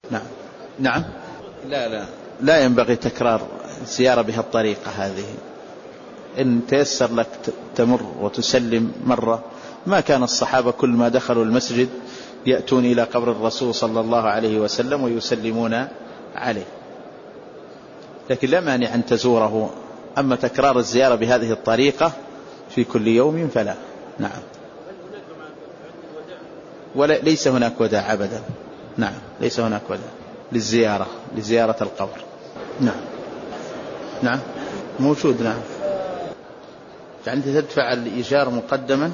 نعم. نعم. لا ينبغي تكرار الزيارة بهالطريقة هذه. إن تيسر لك تمر وتسلم مرة. ما كان الصحابة كل ما دخلوا المسجد يأتون إلى قبر الرسول صلى الله عليه وسلم ويسلمون عليه، لكن لا مانع أن تزوره. أما تكرار الزيارة بهذه الطريقة في كل يوم فلا. نعم. ليس هناك وداع أبدا. نعم، ليس هناك وداع لزيارة القبر. نعم. نعم موجود. نعم. يعني تدفع الإيجار مقدما.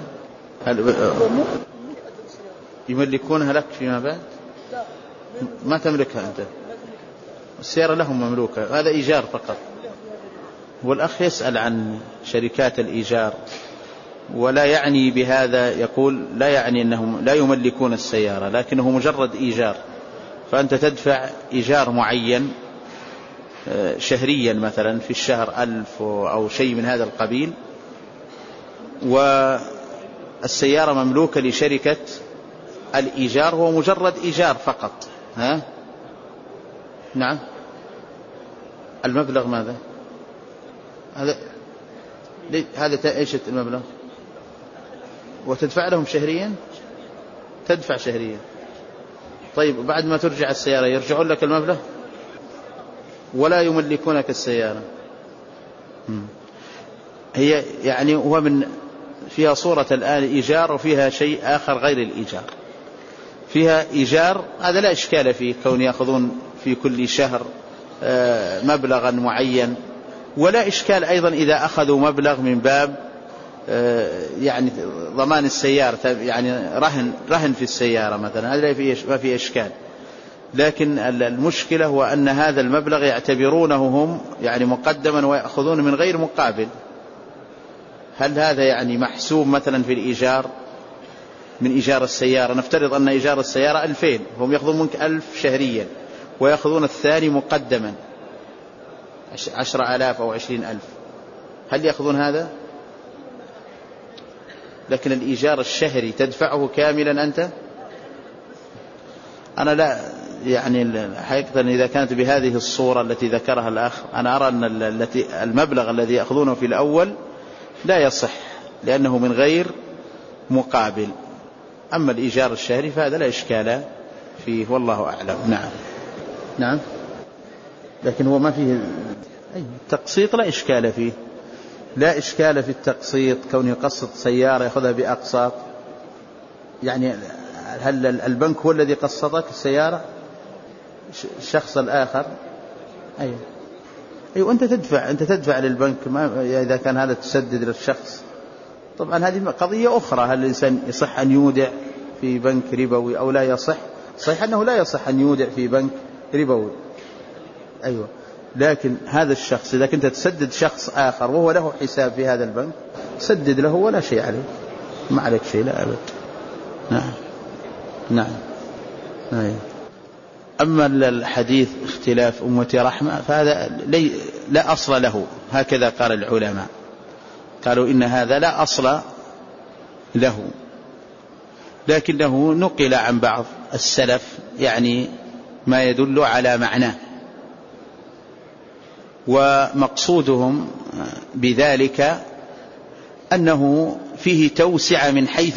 يملكونها لك فيما بعد؟ ما تملكها أنت. السيارة لهم مملوكة، هذا إيجار فقط. والأخ يسأل عن شركات الإيجار ولا يعني بهذا، يقول لا يعني أنهم لا يملكون السيارة، لكنه مجرد إيجار. فأنت تدفع إيجار معين شهريا، مثلا في الشهر 1000 أو شيء من هذا القبيل، والسيارة مملوكة لشركة الإيجار، هو مجرد إيجار فقط. ها؟ نعم. المبلغ ماذا؟ هذا إيش المبلغ؟ وتدفع لهم شهريا؟ تدفع شهريا. طيب بعد ما ترجع السيارة يرجعون لك المبلغ ولا يملكونك السيارة؟ هي يعني هو فيها صورة الآن إيجار، وفيها شيء آخر غير الإيجار. فيها إيجار، هذا لا إشكال فيه، كون يأخذون في كل شهر مبلغا معين. ولا إشكال أيضا إذا أخذوا مبلغ من باب يعني ضمان السيارة، يعني رهن في السيارة مثلا، هذا ما فيه إشكال. لكن المشكلة هو أن هذا المبلغ يعتبرونه هم يعني مقدما ويأخذون من غير مقابل. هل هذا يعني محسوب مثلا في الإيجار من إيجار السيارة؟ نفترض أن إيجار السيارة 2000، هم يأخذون منك 1000 شهريا ويأخذون الثاني مقدما 10,000 أو 20,000، هل يأخذون هذا؟ لكن الإيجار الشهري تدفعه كاملا أنت. أنا لا يعني حقيقة إذا كانت بهذه الصورة التي ذكرها الأخ، أنا أرى أن المبلغ الذي يأخذونه في الأول لا يصح، لأنه من غير مقابل. أما الإيجار الشهري فهذا لا إشكال فيه، والله أعلم. نعم. نعم. لكن هو ما فيه التقسيط، لا إشكال فيه. لا إشكال في التقسيط، كون يقسط سيارة يأخذها بأقساط. يعني هل البنك هو الذي قسطك السيارة؟ الشخص الآخر. أيوة أنت تدفع للبنك، إذا كان هذا تسدد للشخص. طبعا هذه قضية أخرى، هل الإنسان يصح أن يودع في بنك ربوي أو لا يصح؟ صحيح أنه لا يصح أن يودع في بنك ربوي. أيوة. لكن هذا الشخص إذا كنت تسدد شخص آخر وهو له حساب في هذا البنك، سدد له ولا شيء عليه، ما عليك شيء، لا أبد. نعم. نعم. أيوة. أما الحديث اختلاف أمتي رحمة فهذا لا أصل له، هكذا قال العلماء، قالوا إن هذا لا أصل له، لكنه نقل عن بعض السلف يعني ما يدل على معناه. ومقصودهم بذلك أنه فيه توسع من حيث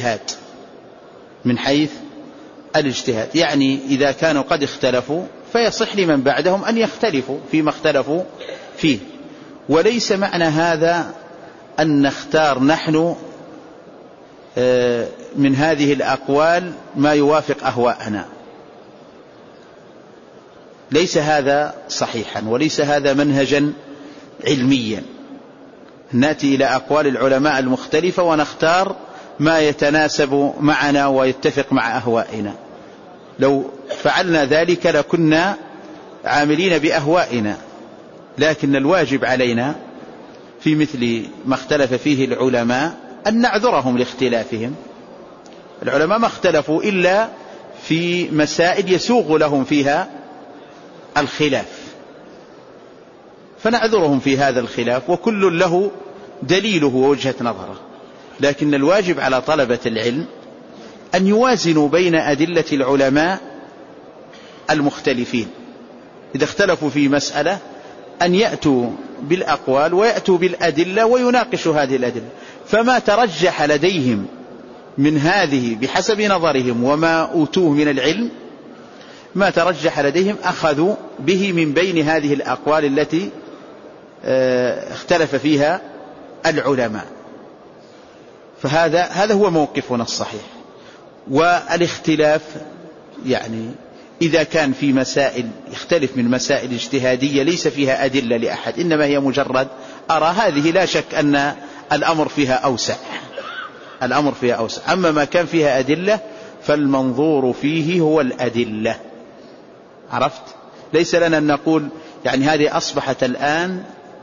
الاجتهاد، يعني إذا كانوا قد اختلفوا فيصح لمن بعدهم أن يختلفوا فيما اختلفوا فيه. وليس معنى هذا أن نختار نحن من هذه الأقوال ما يوافق أهواءنا، ليس هذا صحيحا، وليس هذا منهجا علميا. نأتي إلى أقوال العلماء المختلفة ونختار ما يتناسب معنا ويتفق مع أهوائنا. لو فعلنا ذلك لكنا عاملين بأهوائنا، لكن الواجب علينا في مثل ما اختلف فيه العلماء أن نعذرهم لاختلافهم. العلماء ما اختلفوا إلا في مسائل يسوغ لهم فيها الخلاف، فنعذرهم في هذا الخلاف، وكل له دليله ووجهة نظره. لكن الواجب على طلبة العلم أن يوازنوا بين أدلة العلماء المختلفين إذا اختلفوا في مسألة أن يأتوا بالأقوال ويأتوا بالأدلة ويناقشوا هذه الأدلة، فما ترجح لديهم من هذه بحسب نظرهم وما أوتوه من العلم، ما ترجح لديهم أخذوا به من بين هذه الأقوال التي اختلف فيها العلماء. فهذا هو موقفنا الصحيح. والاختلاف يعني إذا كان في مسائل يختلف من مسائل اجتهادية ليس فيها أدلة لأحد، إنما هي مجرد أرى، هذه لا شك أن الأمر فيها أوسع. أما ما كان فيها أدلة فالمنظور فيه هو الأدلة. عرفت؟ ليس لنا أن نقول يعني هذه أصبحت الآن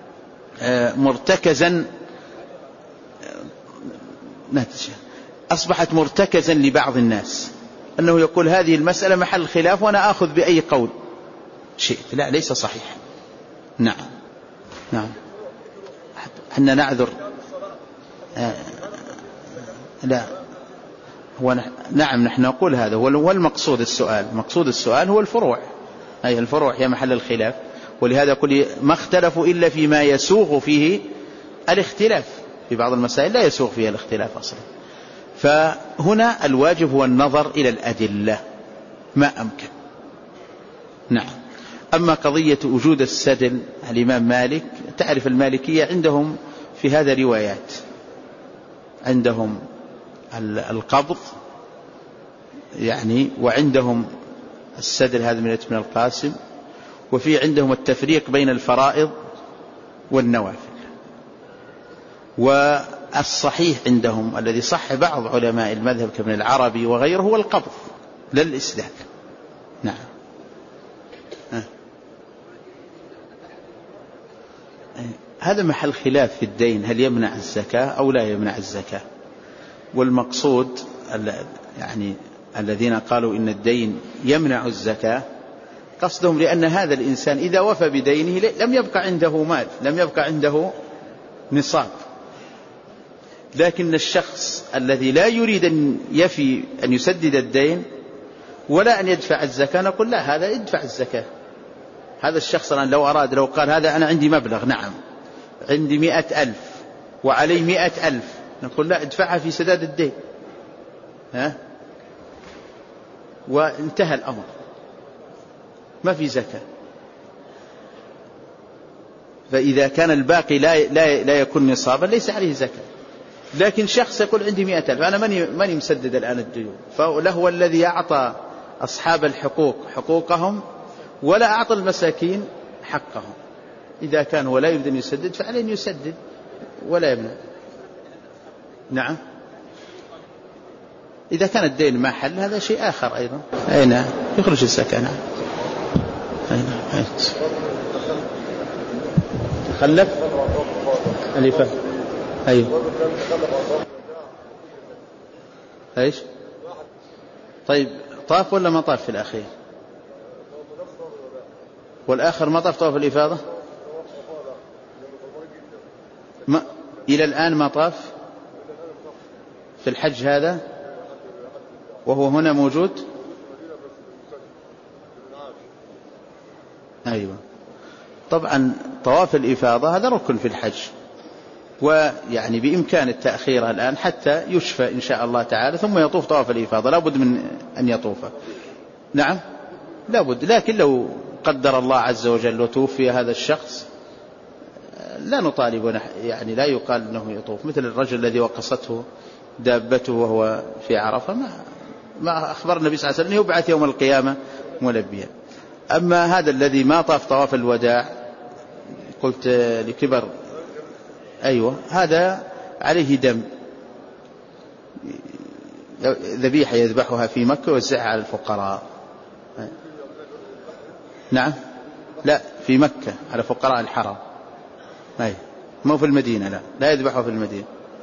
مرتكزا لبعض الناس أنه يقول هذه المسألة محل خلاف وأنا أخذ بأي قول شيء. لا، ليس صحيح. نعم حنا نعذر. لا نعم نحن نقول هذا هو المقصود. مقصود السؤال هو الفروع، أي الفروع هي محل الخلاف. ولهذا كل ما اختلفوا إلا فيما يسوغ فيه الاختلاف. في بعض المسائل لا يسوغ فيها الاختلاف أصلا. فهنا الواجب هو النظر إلى الأدلة ما أمكن. نعم. أما قضية وجود السدل، الإمام مالك تعرف المالكية عندهم في هذا روايات، عندهم القبض يعني، وعندهم السدل هذا من ابن القاسم، وفي عندهم التفريق بين الفرائض والنوافل. والصحيح عندهم الذي صح بعض علماء المذهب كابن العربي وغيره هو القبض لا الإسدال. نعم. هذا محل خلاف في الدين، هل يمنع الزكاة أو لا يمنع الزكاة. والمقصود يعني الذين قالوا إن الدين يمنع الزكاة قصدهم لأن هذا الإنسان إذا وفى بدينه لم يبقى عنده مال، لم يبقى عنده نصاب. لكن الشخص الذي لا يريد أن يسدد الدين ولا أن يدفع الزكاة نقول لا، هذا يدفع الزكاة. هذا الشخص لو قال هذا أنا عندي مبلغ، نعم عندي 100,000 وعلي 100,000، نقول لا، ادفعها في سداد الدين، وانتهى الأمر، ما في زكاة. فإذا كان الباقي لا يكون نصابا ليس عليه زكاة. لكن شخص يقول عندي 100,000، أنا ماني مسدد الآن الديون، فله الذي أعطى أصحاب الحقوق حقوقهم ولا أعطى المساكين حقهم. إذا كان ولا يريد أن يسدد فعليه أن يسدد ولا يمنع. نعم. إذا كان الدين ما حل هذا شيء آخر أيضا. أين يخرج الزكاة؟ نعم. أين تخلف ألفا. أيوه. إيش؟ طيب طاف ولا ما طاف في الأخير؟ والآخر ما طاف طواف الإفاضة؟ إلى الآن ما طاف في الحج هذا وهو هنا موجود. أيوة. طبعا طواف الإفاضة هذا ركن في الحج، ويعني بإمكان التأخير الآن حتى يشفى إن شاء الله تعالى ثم يطوف طواف الإفاضة، لا بد من أن يطوف. نعم لا بد. لكن لو قدر الله عز وجل وتوفي هذا الشخص لا نطالب، يعني لا يقال أنه يطوف، مثل الرجل الذي وقصته دابته وهو في عرفة، ما أخبر النبي صلى الله عليه وسلم يبعث يوم القيامة ملبيا. أما هذا الذي ما طاف طواف الوداع قلت لكبر، أيوة، هذا عليه دم، ذبيحة يذبحها في مكة ويوزعها على الفقراء. نعم. لا، في مكة على فقراء الحرم، مو في المدينة. لا يذبحها في المدينة،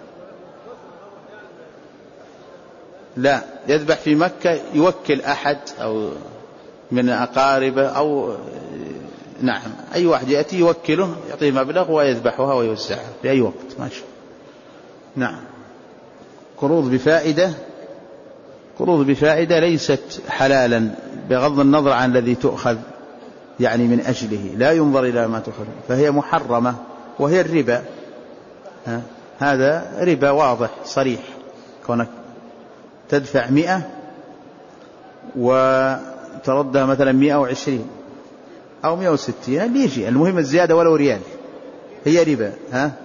لا يذبح في مكة، يوكل أحد أو من أقاربه أو نعم أي واحد يأتي يوكله يعطيه مبلغ ويذبحها ويوزعها في أي وقت. ماشي. نعم. قروض بفائدة قروض بفائدة ليست حلالا بغض النظر عن الذي تؤخذ يعني من أجله، لا ينظر إلى ما تؤخذ، فهي محرمة وهي الربا. هذا ربا واضح صريح، كونك تدفع 100 وتردها مثلا 120 أو 160 اللي يجي، المهم الزيادة ولو ريال، هي ربا.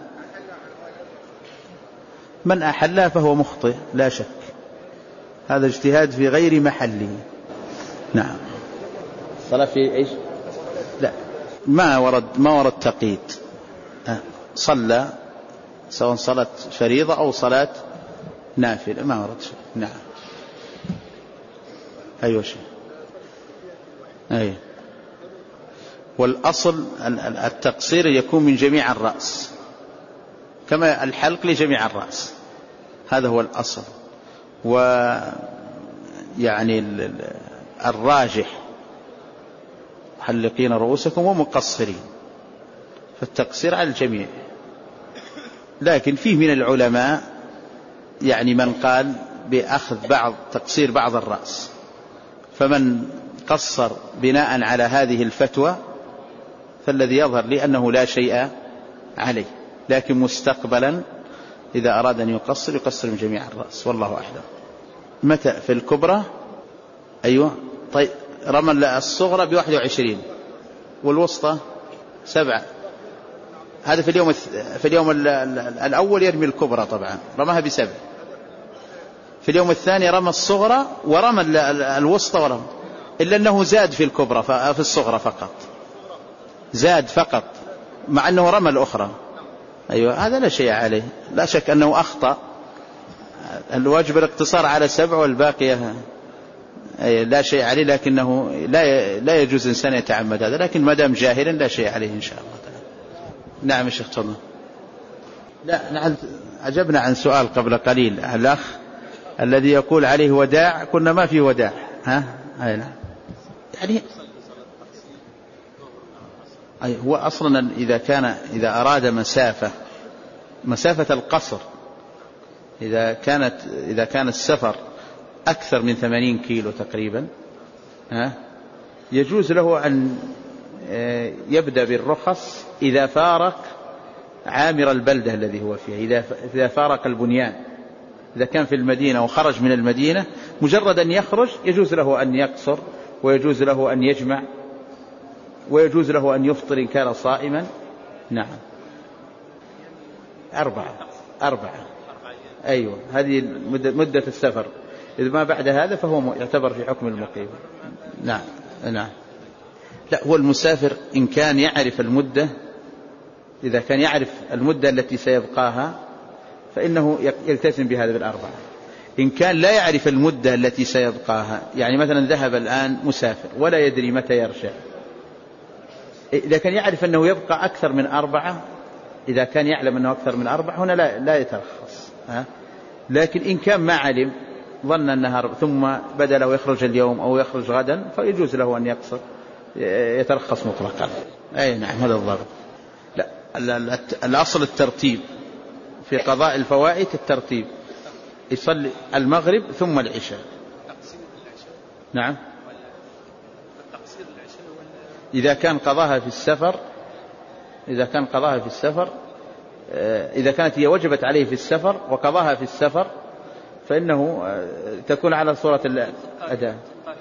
من أحلها فهو مخطئ لا شك، هذا اجتهاد في غير محله. نعم. صلاة في إيش؟ لا، ما ورد تقييد، صلى سواء صلاة فريضة أو صلاة نافلة، ما ورد شيء. نعم. أيوة شيء. أي. والأصل التقصير يكون من جميع الرأس، كما الحلق لجميع الرأس، هذا هو الأصل. ويعني الراجح محلقين رؤوسكم ومقصرين، فالتقصير على الجميع. لكن فيه من العلماء يعني من قال بأخذ تقصير بعض الرأس، فمن قصر بناء على هذه الفتوى فالذي يظهر لي أنه لا شيء عليه، لكن مستقبلا إذا أراد أن يقصر من جميع الرأس، والله أعلم. متى في الكبرى؟ أيوة. طيب، رمى الصغرى ب21 والوسطى 7، هذا في اليوم الأول يرمي الكبرى طبعا، رماها ب7. في اليوم الثاني رمى الصغرى ورمى الوسطى ورمى، إلا أنه زاد في الكبرى، في الصغرى فقط زاد فقط، مع أنه رمى الأخرى. أيوة، هذا لا شيء عليه، لا شك أنه أخطأ، الواجب الاقتصار على 7 والباقية لا شيء عليه، لكنه لا يجوز إنسان يتعمد هذا، لكن ما دام جاهلا لا شيء عليه إن شاء الله تعالى. نعم يا شيخ تفضل. لا، نحن عجبنا عن سؤال قبل قليل الأخ الذي يقول عليه وداع، كنا ما في وداع. أي نعم. يعني هو أصلا إذا أراد مسافة القصر، إذا كان السفر أكثر من 80 كيلو تقريبا، يجوز له أن يبدأ بالرخص إذا فارق عامر البلدة الذي هو فيها، إذا فارق البنيان، إذا كان في المدينة وخرج من المدينة، مجرد أن يخرج يجوز له أن يقصر، ويجوز له أن يجمع، ويجوز له أن يفطر إن كان صائما. نعم. 4. أيوة، هذه مدة السفر، إذا ما بعد هذا فهو يعتبر في حكم المقيم. نعم. لا، هو المسافر إن كان يعرف المدة، إذا كان يعرف المدة التي سيبقاها فإنه يلتزم بهذا ب4. إن كان لا يعرف المدة التي سيبقاها، يعني مثلا ذهب الآن مسافر ولا يدري متى يرجع، إذا كان يعرف أنه يبقى أكثر من 4، إذا كان يعلم أنه أكثر من 4 هنا لا يترخص. لكن إن كان ما علم، ظن أنها ثم بدأ له يخرج اليوم أو يخرج غدا، فيجوز له أن يقصر، يترخص مطلقا. أي نعم، هذا الضابط. لا، الأصل الترتيب في قضاء الفوائت، الترتيب، يصلي المغرب ثم العشاء. نعم. إذا كان قضاها في السفر، إذا كانت هي وجبت عليه في السفر وقضاها في السفر، فإنه تكون على صورة الأداء.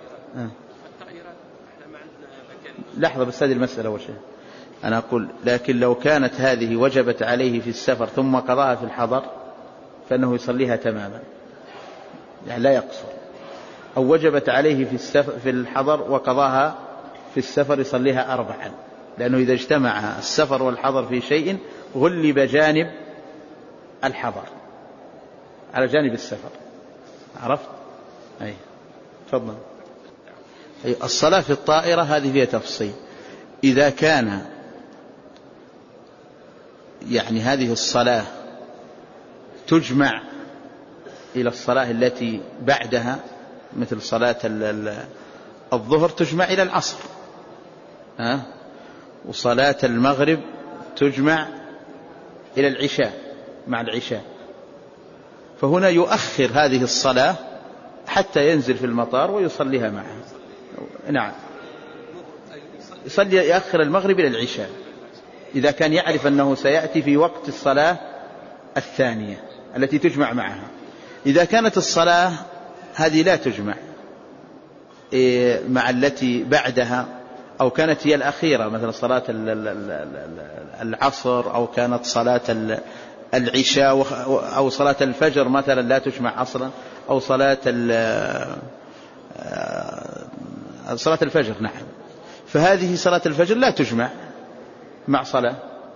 لحظة بس، هذه المسألة أول شيء أنا أقول، لكن لو كانت هذه وجبت عليه في السفر ثم قضاها في الحضر فإنه يصليها تماما، يعني لا يقصر. أو وجبت عليه في الحضر وقضاها في السفر، يصليها 4، لأنه إذا اجتمع السفر والحضر في شيء غلب جانب الحضر على جانب السفر. عرفت؟ أي تفضل. الصلاة في الطائرة هذه فيها تفصيل. إذا كان يعني هذه الصلاة تجمع إلى الصلاة التي بعدها، مثل صلاة الظهر تجمع إلى العصر، وصلاة المغرب تجمع إلى العشاء مع العشاء، فهنا يؤخر هذه الصلاة حتى ينزل في المطار ويصليها معها. نعم، يصلي يأخر المغرب إلى العشاء إذا كان يعرف أنه سيأتي في وقت الصلاة الثانية التي تجمع معها. إذا كانت الصلاة هذه لا تجمع مع التي بعدها، أو كانت هي الأخيرة مثل صلاة العصر، أو كانت صلاة العشاء، أو صلاة الفجر مثلا لا تجمع أصلا، أو صلاة الفجر، نعم، فهذه صلاة الفجر لا تجمع مع صلاة.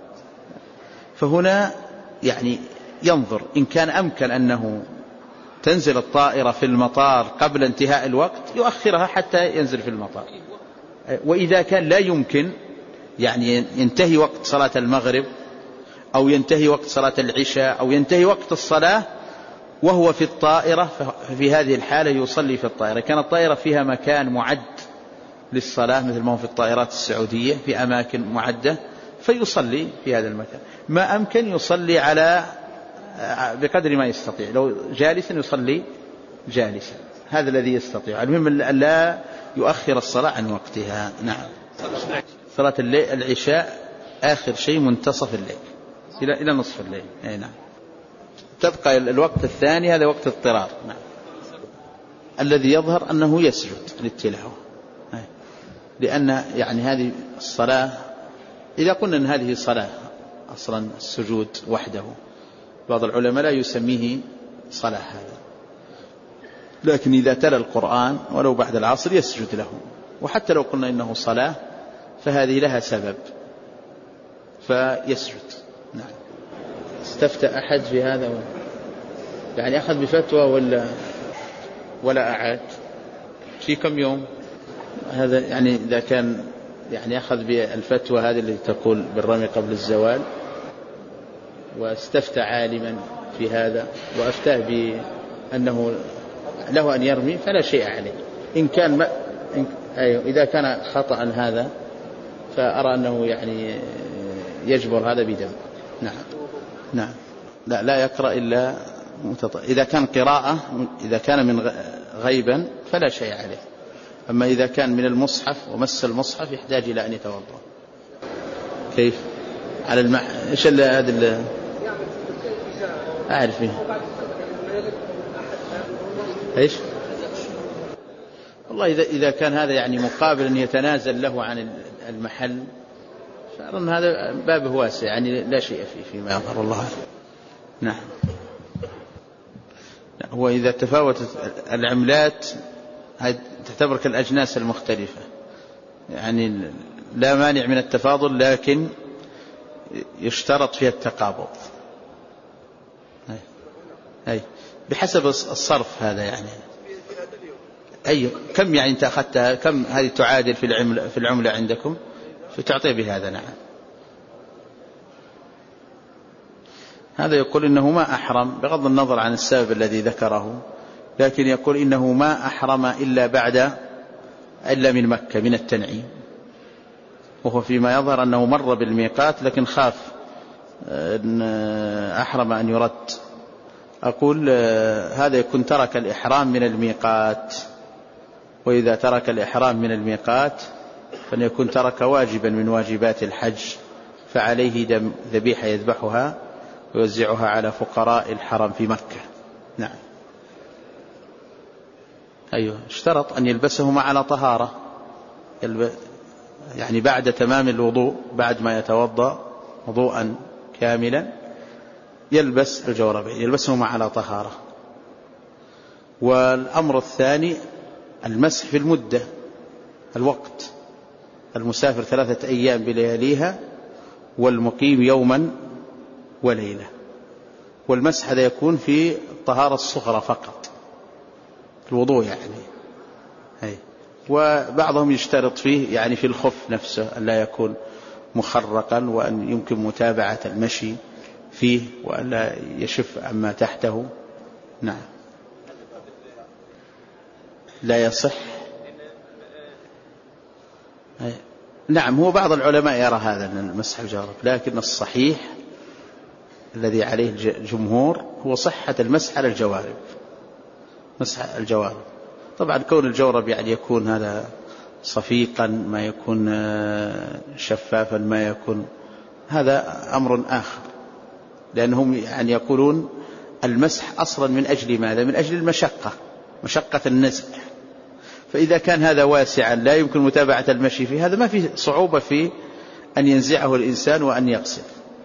فهنا يعني ينظر إن كان أمكن أنه تنزل الطائرة في المطار قبل انتهاء الوقت يؤخرها حتى ينزل في المطار. وإذا كان لا يمكن، يعني ينتهي وقت صلاة المغرب أو ينتهي وقت صلاة العشاء أو ينتهي وقت الصلاة وهو في الطائرة، ففي هذه الحالة يصلي في الطائرة. كان الطائرة فيها مكان معد للصلاة مثل ما هو في الطائرات السعودية في أماكن معدة، فيصلي في هذا المكان. ما أمكن يصلي على بقدر ما يستطيع، لو جالسا يصلي جالسا، هذا الذي يستطيع. المهم لا يؤخر الصلاة عن وقتها. نعم. صلاة الليل العشاء آخر شيء منتصف الليل إلى نصف الليل. أي نعم. تبقى الوقت الثاني هذا وقت اضطرار. نعم. الذي يظهر أنه يسجد للتلاوة، لأن يعني هذه الصلاة إذا قلنا أن هذه صلاة أصلا السجود وحده، بعض العلماء لا يسميه صلاة هذا، لكن إذا تلا القرآن ولو بعد العصر يسجد له. وحتى لو قلنا إنه صلاة فهذه لها سبب فيسجد. نعم. استفتى أحد في هذا يعني أخذ بفتوى ولا أعاد في كم يوم؟ هذا يعني إذا كان يعني أخذ بالفتوى هذه اللي تقول بالرمي قبل الزوال، واستفتى عالما في هذا وأفتاه بأنه له أن يرمي فلا شيء عليه. إن كان إذا كان خطأ هذا فأرى أنه يعني يجبر هذا بدم. نعم. نعم. لا يقرأ إلا إذا كان قراءة، إذا كان من غيبا فلا شيء عليه. أما إذا كان من المصحف ومس المصحف يحتاج إلى أن يتوضأ. كيف؟ على إيش هذا أعرف فيه إيش؟ والله إذا كان هذا يعني مقابل أن يتنازل له عن المحل فأرى أن هذا بابه واسع، يعني لا شيء فيما يظهر الله. نعم. هو إذا تفاوتت العملات تعتبر كالأجناس المختلفة، يعني لا مانع من التفاضل، لكن يشترط فيها التقابض. أي بحسب الصرف هذا يعني. أي كم يعني أنت أخذتها، كم هذه تعادل في العملة عندكم، فتعطي بهذا. نعم. هذا يقول إنه ما أحرم بغض النظر عن السبب الذي ذكره، لكن يقول إنه ما أحرم إلا من مكة من التنعيم، وهو فيما يظهر أنه مر بالميقات لكن خاف أن أحرم أن يرد. أقول هذا يكون ترك الإحرام من الميقات، وإذا ترك الإحرام من الميقات فليكون ترك واجبا من واجبات الحج، فعليه ذبيحة يذبحها ويوزعها على فقراء الحرم في مكة. نعم. أيوه، اشترط أن يلبسهما على طهارة، يعني بعد تمام الوضوء، بعد ما يتوضأ وضوءا كاملا يلبس الجوربين، يلبسهما على طهارة. والأمر الثاني المسح في المدة، الوقت، المسافر 3 أيام بلياليها والمقيم يوما وليلة. والمسح هذا يكون في الطهارة الصغرى فقط، الوضوء يعني. وبعضهم يشترط فيه يعني في الخف نفسه أن لا يكون مخرقا، وأن يمكن متابعة المشي فيه، وأن لا يشف عما تحته. نعم. لا يصح. نعم. هو بعض العلماء يرى هذا من مسح الجورب، لكن الصحيح الذي عليه الجمهور هو صحة المسح على الجوارب، مسح الجوارب. طبعا كون الجورب يعني يكون هذا صفيقا، ما يكون شفافا، ما يكون، هذا أمر آخر، لأنهم يعني يقولون المسح أصلا من أجل ماذا؟ من أجل المشقة، مشقة النزع. فإذا كان هذا واسعا لا يمكن متابعة المشي فيه، هذا ما في صعوبة في أن ينزعه الإنسان وأن يغسل،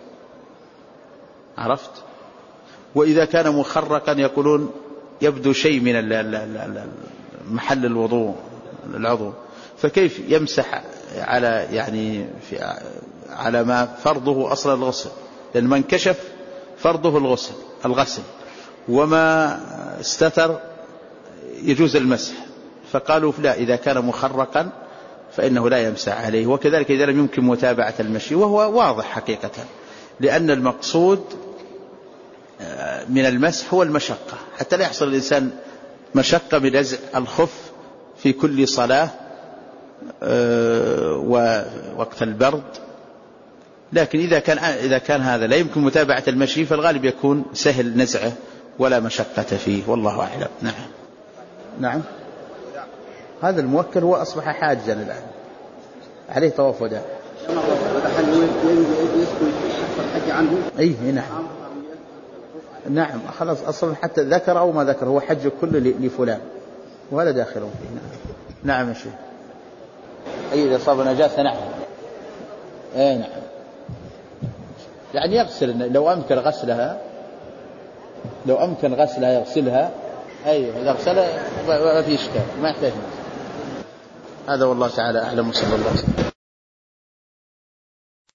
عرفت؟ وإذا كان مخرقا يقولون يبدو شيء من محل الوضوء العضو، فكيف يمسح على يعني على ما فرضه أصلا الغسل؟ لأن من كشف فرضه الغسل، وما استتر يجوز المسح. فقالوا لا، إذا كان مخرقا فإنه لا يمسح عليه. وكذلك إذا لم يمكن متابعة المشي، وهو واضح حقيقة، لأن المقصود من المسح هو المشقة، حتى لا يحصل الإنسان مشقة بنزع الخف في كل صلاة ووقت البرد. لكن إذا كان هذا لا يمكن متابعة المشي، فالغالب يكون سهل نزعه ولا مشقة فيه، والله أعلم. نعم. هذا الموكل هو أصبح حاجا الآن، عليه طواف وداع. نعم خلاص، أصلا حتى ذكر أو ما ذكر هو حج كله لفلان، وهذا داخل فيه. نعم يا شيخ. إذا صاب نجاسة، نعم. نعم، يعني يغسل لو أمكن غسلها يغسلها. أيوة، إذا غسلها ما في إشكال، ما يحتاج. هذا والله تعالى أعلم، صلى الله عليه وسلم.